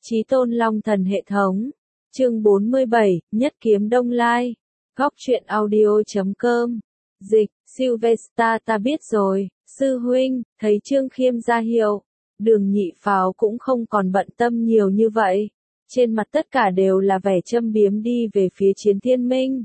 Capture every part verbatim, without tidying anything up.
Chí Tôn Long Thần hệ thống. Chương bốn mươi bảy, Nhất Kiếm Đông Lai. Góc truyện audio chấm com. Dịch, Sylvester ta biết rồi, sư huynh, thấy Trương Khiêm ra hiệu. Đường Nhị Pháo cũng không còn bận tâm nhiều như vậy. Trên mặt tất cả đều là vẻ châm biếm đi về phía Chiến Thiên Minh.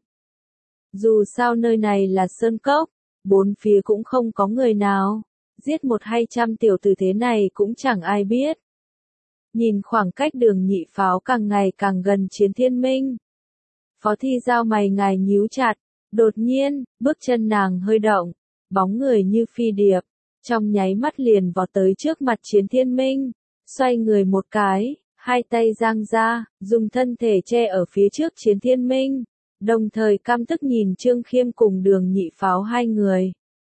Dù sao nơi này là sơn cốc, bốn phía cũng không có người nào. Giết một hay trăm tiểu tử thế này cũng chẳng ai biết. Nhìn khoảng cách Đường Nhị Pháo càng ngày càng gần Chiến Thiên Minh. Phó Thi Giao mày ngài nhíu chặt, đột nhiên, bước chân nàng hơi động, bóng người như phi điệp, trong nháy mắt liền vọt tới trước mặt Chiến Thiên Minh, xoay người một cái, hai tay giang ra, dùng thân thể che ở phía trước Chiến Thiên Minh, đồng thời căm tức nhìn Trương Khiêm cùng Đường Nhị Pháo hai người.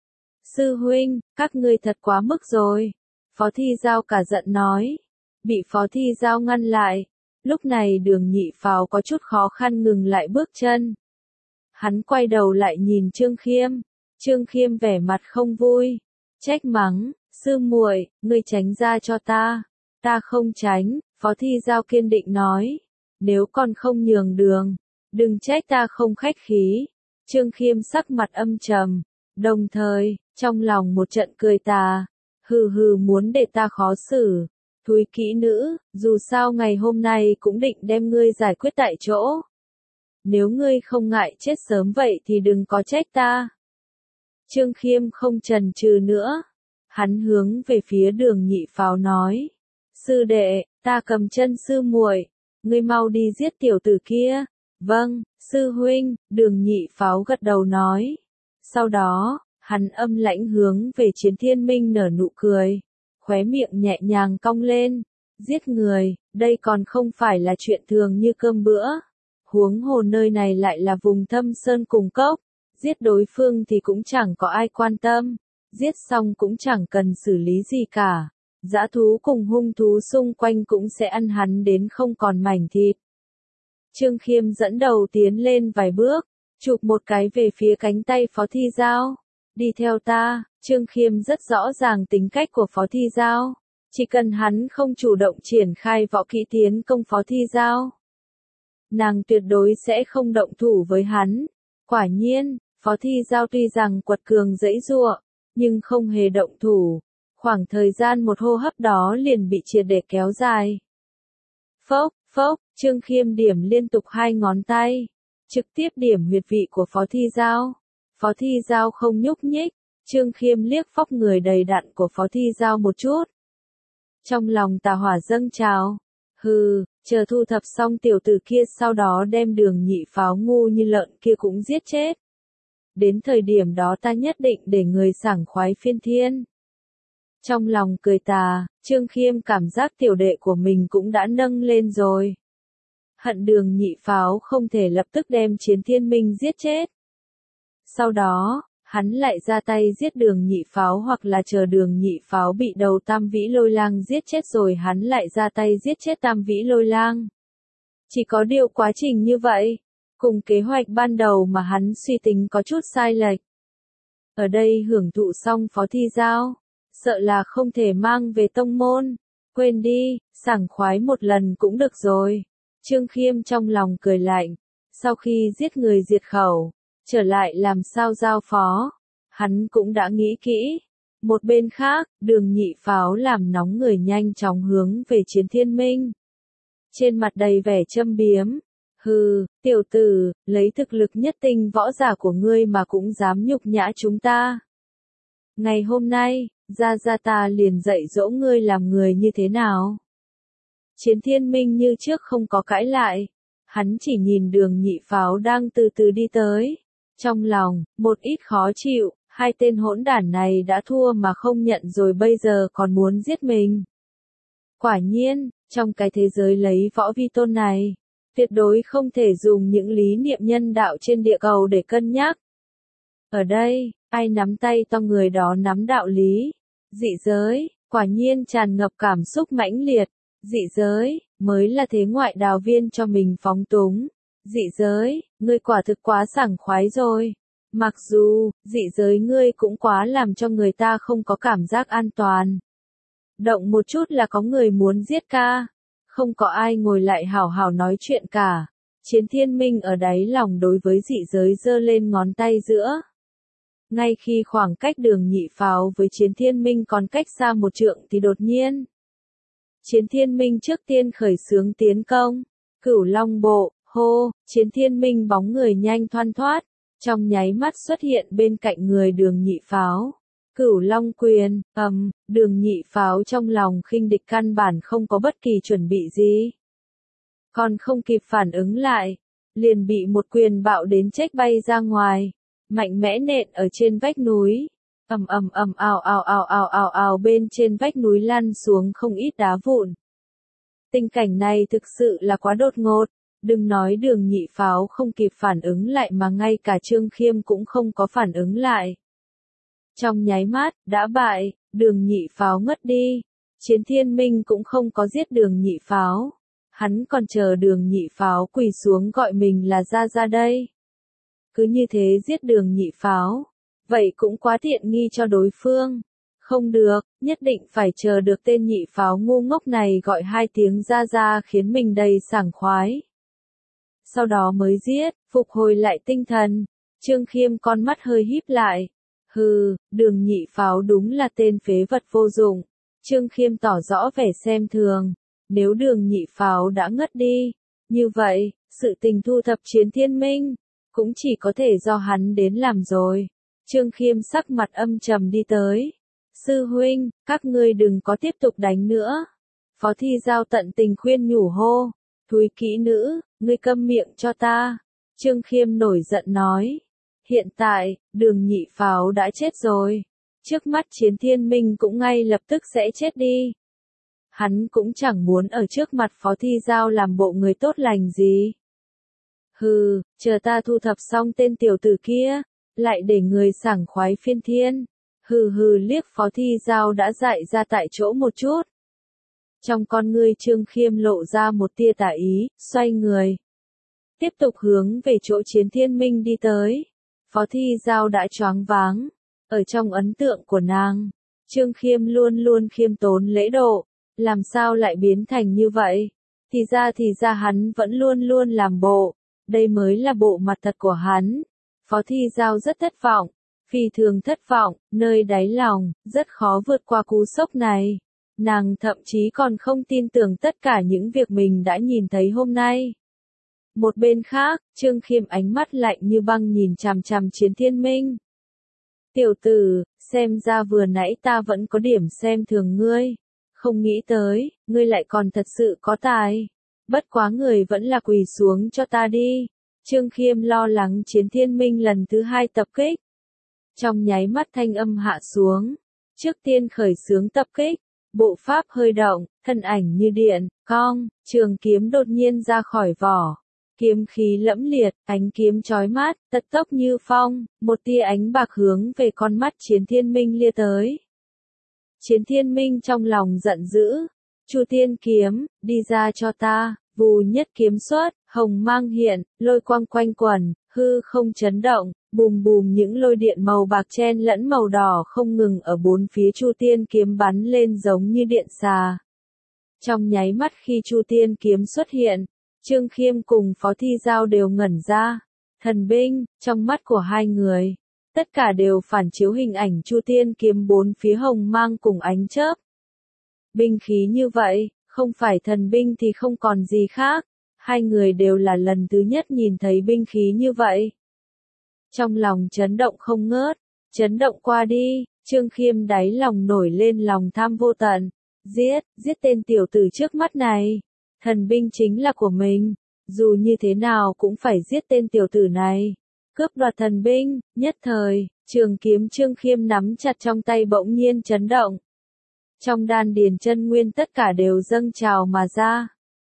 Sư huynh, các ngươi thật quá mức rồi, Phó Thi Giao cả giận nói. Bị Phó Thi Giao ngăn lại. Lúc này Đường Nhị Pháo có chút khó khăn ngừng lại bước chân. Hắn quay đầu lại nhìn Trương Khiêm. Trương Khiêm vẻ mặt không vui. Trách mắng, sư muội, ngươi tránh ra cho ta. Ta không tránh, Phó Thi Giao kiên định nói. Nếu còn không nhường đường, đừng trách ta không khách khí. Trương Khiêm sắc mặt âm trầm. Đồng thời, trong lòng một trận cười tà. Hừ hừ muốn để ta khó xử. Thúi kỹ nữ, dù sao ngày hôm nay cũng định đem ngươi giải quyết tại chỗ. Nếu ngươi không ngại chết sớm vậy thì đừng có trách ta. Trương Khiêm không chần chừ nữa. Hắn hướng về phía Đường Nhị Pháo nói. Sư đệ, ta cầm chân sư muội, ngươi mau đi giết tiểu tử kia. Vâng, sư huynh, Đường Nhị Pháo gật đầu nói. Sau đó, hắn âm lãnh hướng về Chiến Thiên Minh nở nụ cười. Khóe miệng nhẹ nhàng cong lên, giết người, đây còn không phải là chuyện thường như cơm bữa. Huống hồ nơi này lại là vùng thâm sơn cùng cốc, giết đối phương thì cũng chẳng có ai quan tâm, giết xong cũng chẳng cần xử lý gì cả. Dã thú cùng hung thú xung quanh cũng sẽ ăn hắn đến không còn mảnh thịt. Trương Khiêm dẫn đầu tiến lên vài bước, chụp một cái về phía cánh tay Phó Thi Giao. Đi theo ta. Trương Khiêm rất rõ ràng tính cách của Phó Thi Giao. Chỉ cần hắn không chủ động triển khai võ kỹ tiến công Phó Thi Giao, nàng tuyệt đối sẽ không động thủ với hắn. Quả nhiên, Phó Thi Giao tuy rằng quật cường giãy giụa, nhưng không hề động thủ. Khoảng thời gian một hô hấp đó liền bị triệt để kéo dài. Phốc, phốc, Trương Khiêm điểm liên tục hai ngón tay, trực tiếp điểm huyệt vị của Phó Thi Giao. Phó Thi Giao không nhúc nhích. Trương Khiêm liếc phóc người đầy đặn của Phó Thi Giao một chút. Trong lòng tà hỏa dâng trào. Hừ, chờ thu thập xong tiểu tử kia sau đó đem Đường Nhị Pháo ngu như lợn kia cũng giết chết. Đến thời điểm đó ta nhất định để người sảng khoái phiên thiên. Trong lòng cười tà, Trương Khiêm cảm giác tiểu đệ của mình cũng đã nâng lên rồi. Hận Đường Nhị Pháo không thể lập tức đem Chiến Thiên Minh giết chết. Sau đó, hắn lại ra tay giết Đường Nhị Pháo hoặc là chờ Đường Nhị Pháo bị đầu Tam Vĩ Lôi Lang giết chết rồi hắn lại ra tay giết chết Tam Vĩ Lôi Lang. Chỉ có điều quá trình như vậy, cùng kế hoạch ban đầu mà hắn suy tính có chút sai lệch. Ở đây hưởng thụ xong Phó Thi Giao, sợ là không thể mang về tông môn. Quên đi, sảng khoái một lần cũng được rồi. Trương Khiêm trong lòng cười lạnh, sau khi giết người diệt khẩu, trở lại làm sao giao phó, hắn cũng đã nghĩ kỹ. Một bên khác, Đường Nhị Pháo làm nóng người nhanh chóng hướng về Chiến Thiên Minh. Trên mặt đầy vẻ châm biếm. Hừ, tiểu tử, lấy thực lực nhất tinh võ giả của ngươi mà cũng dám nhục nhã chúng ta. Ngày hôm nay, gia gia ta liền dạy dỗ ngươi làm người như thế nào. Chiến Thiên Minh như trước không có cãi lại. Hắn chỉ nhìn Đường Nhị Pháo đang từ từ đi tới. Trong lòng, một ít khó chịu, hai tên hỗn đản này đã thua mà không nhận rồi bây giờ còn muốn giết mình. Quả nhiên, trong cái thế giới lấy võ vi tôn này, tuyệt đối không thể dùng những lý niệm nhân đạo trên địa cầu để cân nhắc. Ở đây, ai nắm tay to người đó nắm đạo lý. Dị giới, quả nhiên tràn ngập cảm xúc mãnh liệt. Dị giới, mới là thế ngoại đào viên cho mình phóng túng. Dị giới, ngươi quả thực quá sảng khoái rồi. Mặc dù, dị giới ngươi cũng quá làm cho người ta không có cảm giác an toàn. Động một chút là có người muốn giết ca. không có ai ngồi lại hào hào nói chuyện cả. Chiến Thiên Minh ở đáy lòng đối với dị giới giơ lên ngón tay giữa. Ngay khi khoảng cách Đường Nhị Pháo với Chiến Thiên Minh còn cách xa một trượng thì đột nhiên. Chiến Thiên Minh trước tiên khởi xướng tiến công. Cửu Long Bộ, hô, Chiến Thiên Minh bóng người nhanh thoăn thoát. Trong nháy mắt xuất hiện bên cạnh người Đường Nhị Pháo. Cửu Long Quyền, ầm, Đường Nhị Pháo trong lòng khinh địch căn bản không có bất kỳ chuẩn bị gì. Còn không kịp phản ứng lại, liền bị một quyền bạo đến chếch bay ra ngoài, mạnh mẽ nện ở trên vách núi. Ầm ầm ầm ào ào ào ào ào ào bên trên vách núi lăn xuống không ít đá vụn. Tình cảnh này thực sự là quá đột ngột, đừng nói Đường Nhị Pháo không kịp phản ứng lại mà ngay cả Trương Khiêm cũng không có phản ứng lại. Trong nháy mắt, đã bại, Đường Nhị Pháo ngất đi. Chiến Thiên Minh cũng không có giết Đường Nhị Pháo. Hắn còn chờ Đường Nhị Pháo quỳ xuống gọi mình là ra ra đây. Cứ như thế giết Đường Nhị Pháo. Vậy cũng quá tiện nghi cho đối phương. Không được, nhất định phải chờ được tên Nhị Pháo ngu ngốc này gọi hai tiếng ra ra khiến mình đầy sảng khoái. Sau đó mới giết, phục hồi lại tinh thần. Trương Khiêm con mắt hơi híp lại. Hừ, Đường Nhị Pháo đúng là tên phế vật vô dụng. Trương Khiêm tỏ rõ vẻ xem thường. Nếu Đường Nhị Pháo đã ngất đi, như vậy, sự tình thu thập Chiến Thiên Minh, cũng chỉ có thể do hắn đến làm rồi. Trương Khiêm sắc mặt âm trầm đi tới. Sư huynh, các ngươi đừng có tiếp tục đánh nữa. Phó Thi Giao tận tình khuyên nhủ hô. Thúi kỹ nữ, ngươi câm miệng cho ta. Trương Khiêm nổi giận nói. Hiện tại, Đường Nhị Pháo đã chết rồi. Trước mắt Chiến Thiên Minh cũng ngay lập tức sẽ chết đi. Hắn cũng chẳng muốn ở trước mặt Phó Thi Giao làm bộ người tốt lành gì. Hừ, chờ ta thu thập xong tên tiểu tử kia, lại để người sảng khoái phiên thiên. Hừ hừ liếc Phó Thi Giao đã dại ra tại chỗ một chút. Trong con ngươi Trương Khiêm lộ ra một tia tà ý, xoay người. Tiếp tục hướng về chỗ Chiến Thiên Minh đi tới. Phó Thi Giao đã choáng váng. Ở trong ấn tượng của nàng, Trương Khiêm luôn luôn khiêm tốn lễ độ. Làm sao lại biến thành như vậy? Thì ra thì ra hắn vẫn luôn luôn làm bộ. Đây mới là bộ mặt thật của hắn. Phó Thi Giao rất thất vọng. Phi thường thất vọng, nơi đáy lòng, rất khó vượt qua cú sốc này. Nàng thậm chí còn không tin tưởng tất cả những việc mình đã nhìn thấy hôm nay. Một bên khác, Trương Khiêm ánh mắt lạnh như băng nhìn chằm chằm Chiến Thiên Minh. Tiểu tử, xem ra vừa nãy ta vẫn có điểm xem thường ngươi. Không nghĩ tới, ngươi lại còn thật sự có tài. Bất quá người vẫn là quỳ xuống cho ta đi. Trương Khiêm lo lắng Chiến Thiên Minh lần thứ hai tập kích. Trong nháy mắt thanh âm hạ xuống. Trước tiên khởi xướng tập kích. Bộ pháp hơi động, thân ảnh như điện, cong, trường kiếm đột nhiên ra khỏi vỏ. Kiếm khí lẫm liệt, ánh kiếm chói mắt, tật tốc như phong, một tia ánh bạc hướng về con mắt Chiến Thiên Minh lia tới. Chiến Thiên Minh trong lòng giận dữ. Chu Tiên kiếm, đi ra cho ta. Vù nhất kiếm xuất, hồng mang hiện, lôi quang quanh quẩn, hư không chấn động, bùm bùm những lôi điện màu bạc chen lẫn màu đỏ không ngừng ở bốn phía Chu Tiên kiếm bắn lên giống như điện xà. Trong nháy mắt khi Chu Tiên kiếm xuất hiện, Trương Khiêm cùng Phó Thi Giao đều ngẩn ra. Thần binh, trong mắt của hai người, tất cả đều phản chiếu hình ảnh Chu Tiên kiếm bốn phía hồng mang cùng ánh chớp. Binh khí như vậy, không phải thần binh thì không còn gì khác. Hai người đều là lần thứ nhất nhìn thấy binh khí như vậy. Trong lòng chấn động không ngớt, chấn động qua đi, Trương Khiêm đáy lòng nổi lên lòng tham vô tận. Giết, giết tên tiểu tử trước mắt này. Thần binh chính là của mình, dù như thế nào cũng phải giết tên tiểu tử này. Cướp đoạt thần binh, nhất thời, trường kiếm Trương Khiêm nắm chặt trong tay bỗng nhiên chấn động. Trong đan điền chân nguyên tất cả đều dâng trào mà ra.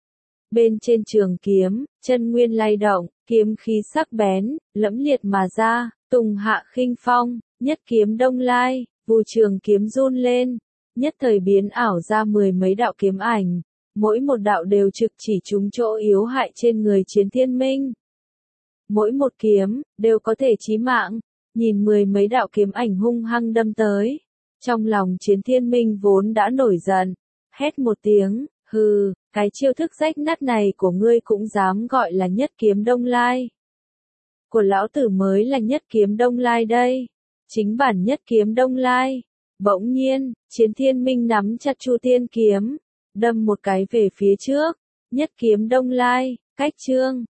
Bên trên trường kiếm, chân nguyên lay động, kiếm khí sắc bén, lẫm liệt mà ra, tùng hạ khinh phong, nhất kiếm đông lai, vù trường kiếm run lên, nhất thời biến ảo ra mười mấy đạo kiếm ảnh, mỗi một đạo đều trực chỉ trúng chỗ yếu hại trên người Chiến Thiên Minh. Mỗi một kiếm, đều có thể chí mạng, nhìn mười mấy đạo kiếm ảnh hung hăng đâm tới. Trong lòng Chiến Thiên Minh vốn đã nổi giận, hét một tiếng, hừ, Cái chiêu thức rách nát này của ngươi cũng dám gọi là nhất kiếm Đông Lai. Của lão tử mới là nhất kiếm Đông Lai đây. Chính bản nhất kiếm Đông Lai. Bỗng nhiên, Chiến Thiên Minh nắm chặt Chu Tiên kiếm, đâm một cái về phía trước. Nhất kiếm Đông Lai, cách chương.